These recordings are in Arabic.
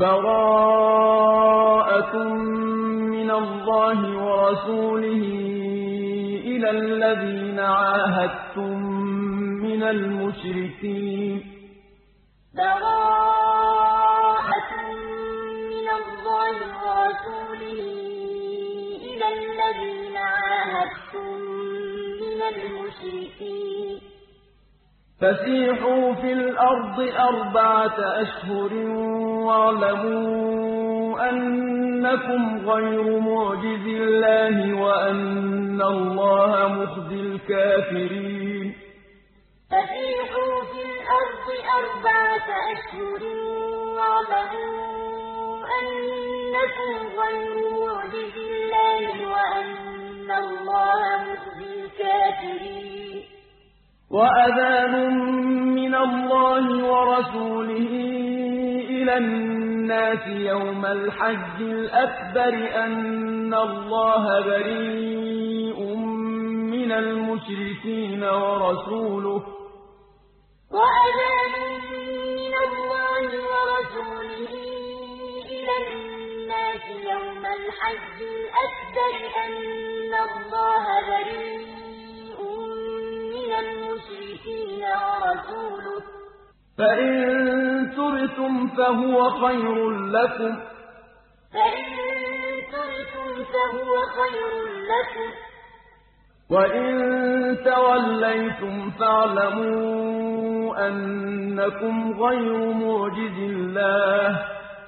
بَرَاءَةٌ مِّنَ اللَّهِ وَرَسُولِهِ إِلَى الَّذِينَ عَاهَدتُّم مِّنَ الْمُشْرِكِينَ بَرَاءَةٌ مِّنَ اللَّهِ وَرَسُولِهِ إِلَى الَّذِينَ عَاهَدتُّم مِّنَ الْمُشْرِكِينَ فَسِيحُوا فِي الْأَرْضِ 4 أشهر وَاعْلَمُوا أَنَّكُمْ غَيْرُ مُعْجِزِي اللَّهِ وَأَنَّ اللَّهَ مُخْزِي الْكَافِرِينَ فَسِيحُوا فِي الْأَرْضِ 4 أشهر وَاعْلَمُوا أَنَّكُمْ غَيْرُ مُعْجِزِي اللَّهِ وَأَنَّ اللَّهَ مُخْزِي الْكَافِرِينَ وَأَذَانٌ مِّنَ اللَّهِ وَرَسُولِهِ إِلَى النَّاسِ يَوْمَ الْحَجِّ الْأَكْبَرِ أَنَّ اللَّهَ بَرِيءٌ مِّنَ الْمُشْرِكِينَ وَرَسُولُهُ وَأَذَانٌ مِّنَ اللَّهِ وَرَسُولِهِ إِلَى النَّاسِ يَوْمَ الْحَجِّ الْأَكْبَرِ أَنَّ اللَّهَ بَرِيءٌ مِّنَ الْمُشْرِكِينَ وَرَسُولُهُ ۚ فَإِن تُبْتُمْ فَهُوَ خَيْرٌ لَّكُمْ ۖ وَإِن تَوَلَّيْتُمْ فَاعْلَمُوا أَنَّكُمْ غَيْرُ مُعْجِزِي اللَّهِ ۗ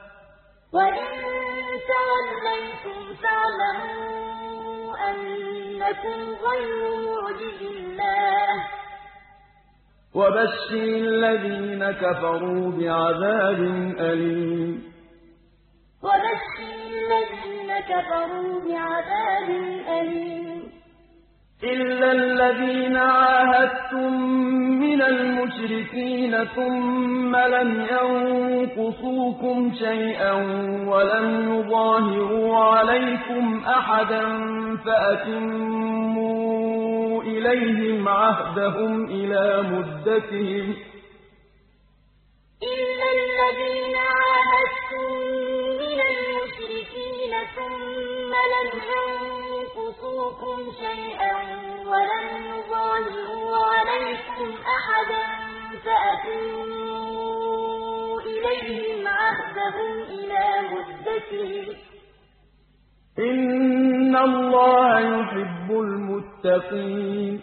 وَبَشِّرِ الَّذِينَ كَفَرُوا بِعَذَابٍ أَلِيمٍ وَبَشِّرِ الَّذِينَ كَفَرُوا بِعَذَابٍ أَلِيمٍ إِلَّا الَّذِينَ عَاهَدتُّم مِّنَ الْمُشْرِكِينَ ثُمَّ لَمْ يَنقُصُوكُمْ شَيْئًا وَلَمْ يُظَاهِرُوا عَلَيْكُمْ أَحَدًا فَأَتِمُّوا إِلَيْهِمْ عَهْدَهُمْ إِلَىٰ مُدَّتِهِمْ ۚ إِلَّا الَّذِينَ عَاهَدتُّم مِّنَ الْمُشْرِكِينَ ثُمَّ لَمْ يَنقُصُوكُمْ شَيْئًا وَلَمْ يُظَاهِرُوا عَلَيْكُمْ أَحَدًا فَأَتِمُّوا إِلَيْهِمْ عَهْدَهُمْ إِلَىٰ مُدَّتِهِمْ ۚ إِنَّ اللَّهَ يُحِبُّ الْمُتَّقِينَ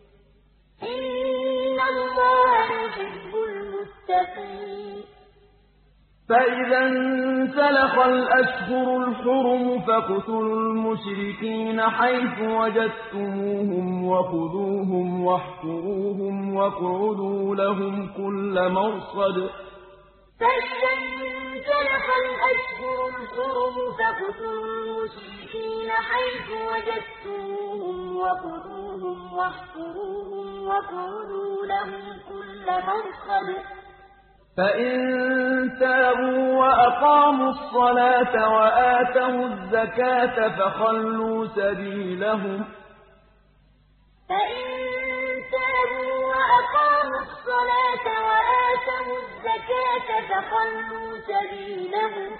إِنَّ اللَّهَ يُحِبُّ الْمُتَّقِينَ فَإِذَا انسَلَخَ الْأَشْهُرُ الْحُرُمُ فَاقْتُلُوا الْمُشْرِكِينَ حَيْثُ وَجَدتُّمُوهُمْ وَخُذُوهُمْ وَاحْصُرُوهُمْ وَاقْعُدُوا لَهُمْ كُلَّ مَرْصَدٍ فَإِذَا انسَلَخَ الْأَشْهُرُ الْحُرُمُ فَاقْتُلُوا الْمُشْرِكِينَ حَيْثُ وَجَدتُّمُوهُمْ وَخُذُوهُمْ وَاحْصُرُوهُمْ وَاقْعُدُوا لَهُمْ كُلَّ مَرْصَدٍ فَإِن تَابُوا وَأَقَامُوا الصَّلَاةَ وَآتَوُا الزَّكَاةَ فَخَلُّوا سَبِيلَهُمْ ۚ فَإِن تَابُوا وَأَقَامُوا الصَّلَاةَ وَآتَوُا الزَّكَاةَ فَخَلُّوا سَبِيلَهُمْ ۚ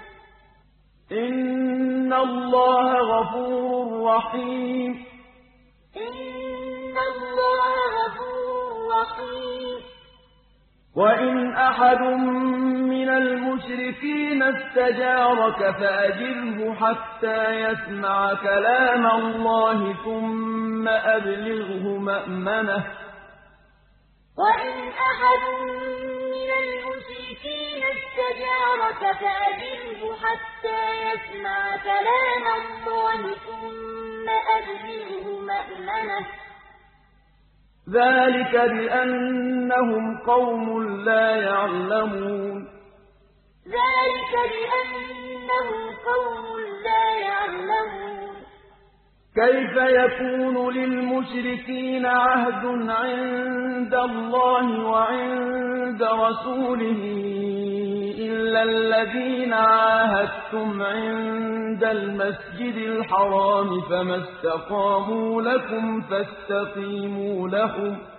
إِنَّ اللَّهَ غَفُورٌ رَّحِيمٌ إِنَّ اللَّهَ غَفُورٌ رَّحِيمٌ وَإِنْ أَحَدٌ مِّنَ الْمُشْرِكِينَ اسْتَجَارَكَ فَأَجِرْهُ حَتَّىٰ يَسْمَعَ كَلَامَ اللَّهِ ثُمَّ أَبْلِغْهُ مَأْمَنَهُ ۚ وَإِنْ أَحَدٌ مِّنَ الْمُشْرِكِينَ اسْتَجَارَكَ فَأَجِرْهُ حَتَّىٰ يَسْمَعَ كَلَامَ اللَّهِ ثُمَّ أَبْلِغْهُ مَأْمَنَهُ ۚ ذَٰلِكَ بِأَنَّهُمْ قَوْمٌ لَّا يَعْلَمُونَ ذَٰلِكَ بِأَنَّهُمْ قَوْمٌ لَّا يَعْلَمُونَ كَيْفَ يَكُونُ لِلْمُشْرِكِينَ عَهْدٌ عِندَ اللَّهِ وَعِندَ رَسُولِهِ إِلَّا الَّذِينَ عَاهَدتُّمْ عِندَ الْمَسْجِدِ الْحَرَامِ فَمَا اسْتَقَامُوا لَكُمْ فَاسْتَقِيمُوا لَهُمْ ۚ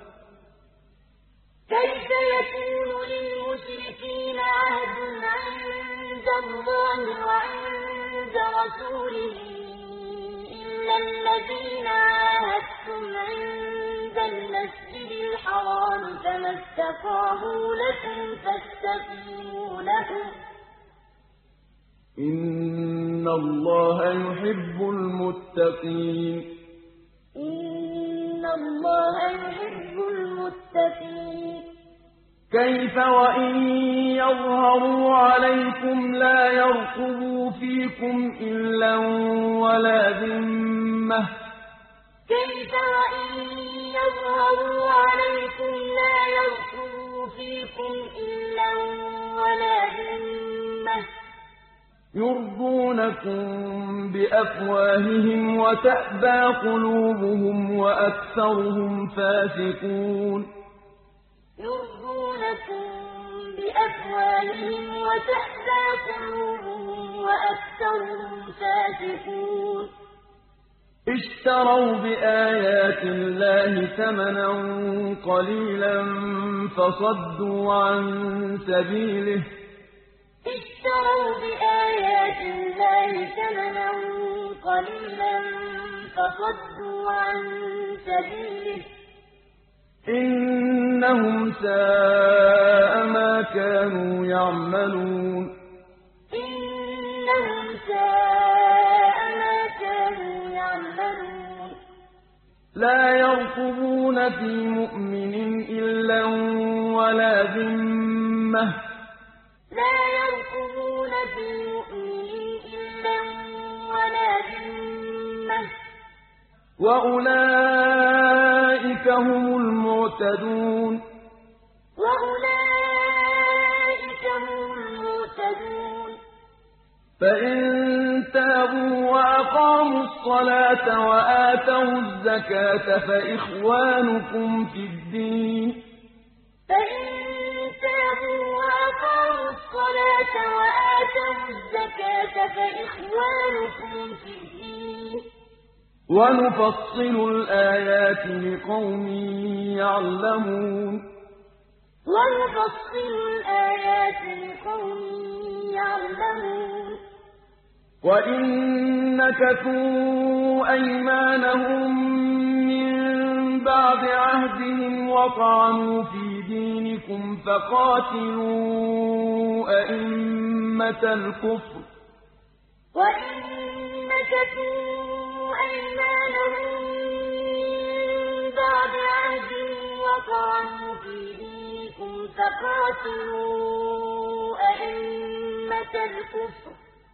كَيْفَ يَكُونُ لِلْمُشْرِكِينَ عَهْدٌ عِندَ اللَّهِ وَعِندَ رَسُولِهِ إِلَّا الَّذِينَ عَاهَدتُّمْ عِندَ الْمَسْجِدِ الْحَرَامِ فَمَا اسْتَقَامُوا لَكُمْ فَاسْتَقِيمُوا لَهُمْ ۚ إِنَّ اللَّهَ يُحِبُّ الْمُتَّقِينَ. إِنَّ اللَّهَ يُحِبُّ الْمُتَّقِينَ. كيف وإن يظهروا عليكم لا يرقبوا فيكم إلا ولا ذمة. كيف وإن يظهروا عليكم لا يرقبوا فيكم إلا ولا ذمة. يرضونكم بأفواههم وتأبى قلوبهم وأكثرهم فاسقون. يرضونكم بأفواههم وتأبى قلوبهم وأكثرهم فاسقون. اشتروا بآيات الله ثمنا قليلا فصدوا عن سبيله. اشتروا بآيات الله ثمنا قليلا فصدوا عن سبيله. إنهم ساء ما كانوا يعملون. إنهم ساء ما كانوا يعملون. لا يرقبون في مؤمن إلا ولا ذمة. لا يرقبون في مؤمن إلا ولا ذمة. وأولئك هم المعتدون. وأولئك هم المعتدون. فإن تابوا وأقاموا الصلاة وآتوا الزكاة فإخوانكم في الدين. فإن تابوا وأقاموا الصلاة وآتوا الزكاة فإخوانكم في الدين. ونفصل الآيات لقوم يعلمون. ونفصل الآيات لقوم يعلمون. وإن نكثوا أيمانهم من بعد عهدهم وطعنوا في دينكم فقاتلوا أئمة الكفر. وإن نكثوا أيمانهم من بعد عهدهم وطعنوا في دينكم فقاتلوا أئمة الكفر.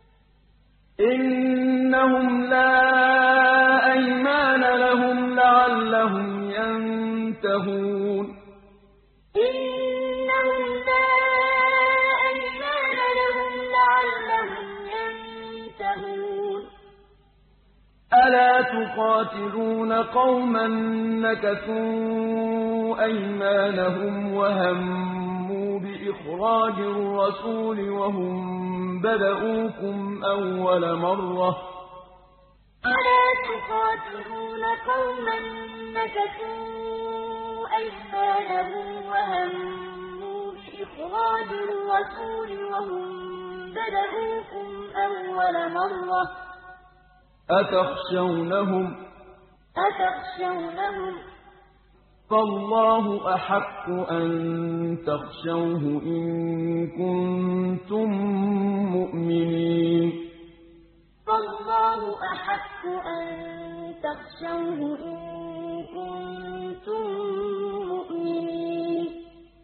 إنهم لا أيمان لهم لعلهم ينتهون. إنهم لا أيمان لهم لعلهم ينتهون. ألا تقاتلون قوما نكثوا أيمانهم وهموا بإخراج الرسول وهم بدؤوكم أول مرة. ألا تقاتلون قوما نكثوا أيمانهم وهموا بإخراج الرسول وهم بدؤوكم أول مرة. أتخشونهم فالله أحق أن تخشوه إن كنتم مؤمنين. فالله أحق أن تخشوه إن كنتم مؤمنين.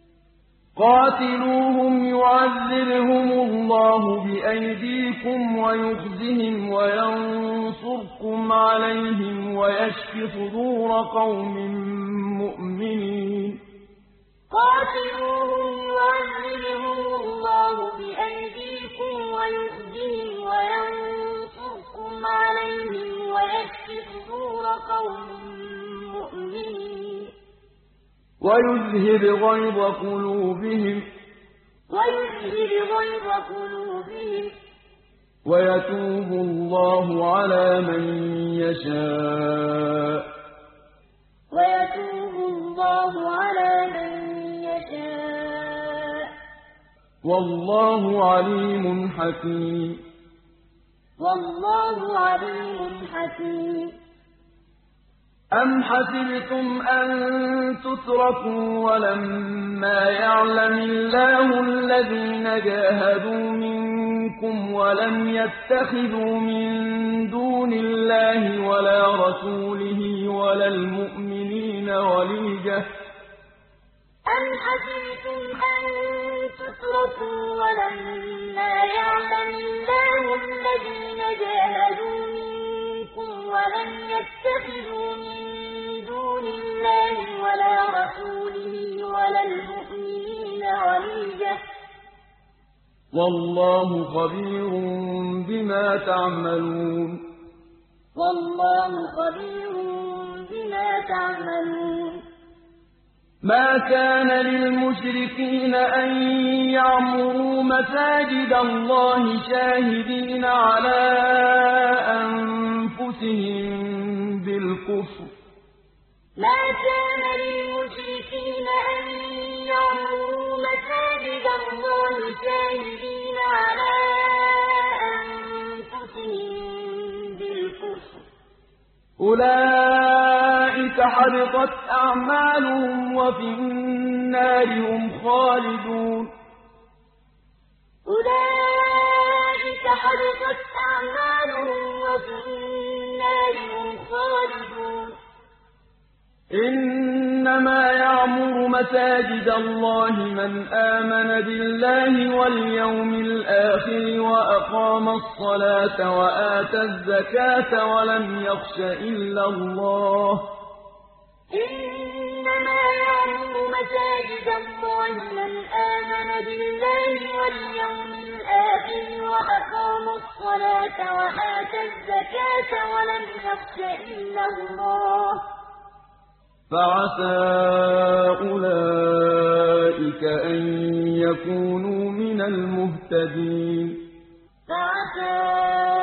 قاتلوهم يعذبهم الله بأيديكم ويخزهم وينصركم عليهم ويشف صدور قوم مؤمنين. قاتلوهم يعذبهم الله بأيديكم ويخزهم وينصركم عليهم ويشف صدور قوم مؤمنين. ويذهب غيظ قلوبهم ويتوب الله على من يشاء. والله عليم حكيم. والله عليم حكيم. أم حسبتم أن تتركوا ولما يعلم الله الذين جاهدوا منكم ولم يتخذوا من دون الله ولا رسوله ولا المؤمنين وليجة؟ أم حسبتم أن تتركوا ولما يعلم الله الذين جاهدوا منكم ولم يتخذوا من دون الله ولا رسوله ولا المؤمنين وليجة؟ والله خبير بما تعملون. والله خبير بما تعملون. ما كان للمشركين أن يعمروا مساجد الله شاهدين على أنفسهم بالكفر. ما كان للمشركين أن يعمروا مساجد الله شاهدين على أنفسهم بالكفر. أولئك حبطت أعمالهم وفي النار هم خالدون. أولئك حبطت أعمالهم وفي النار هم خالدون. إنما يعمر مساجد الله من آمن بالله واليوم الآخر وأقام الصلاة وآتى الزكاة ولم يخش إلا الله. إنما يعمر مساجد الله من آمن بالله واليوم الآخر وأقام الصلاة وآتى الزكاة ولم يخش إلا الله. فعسى أولئك أن يكونوا من المهتدين. فعسى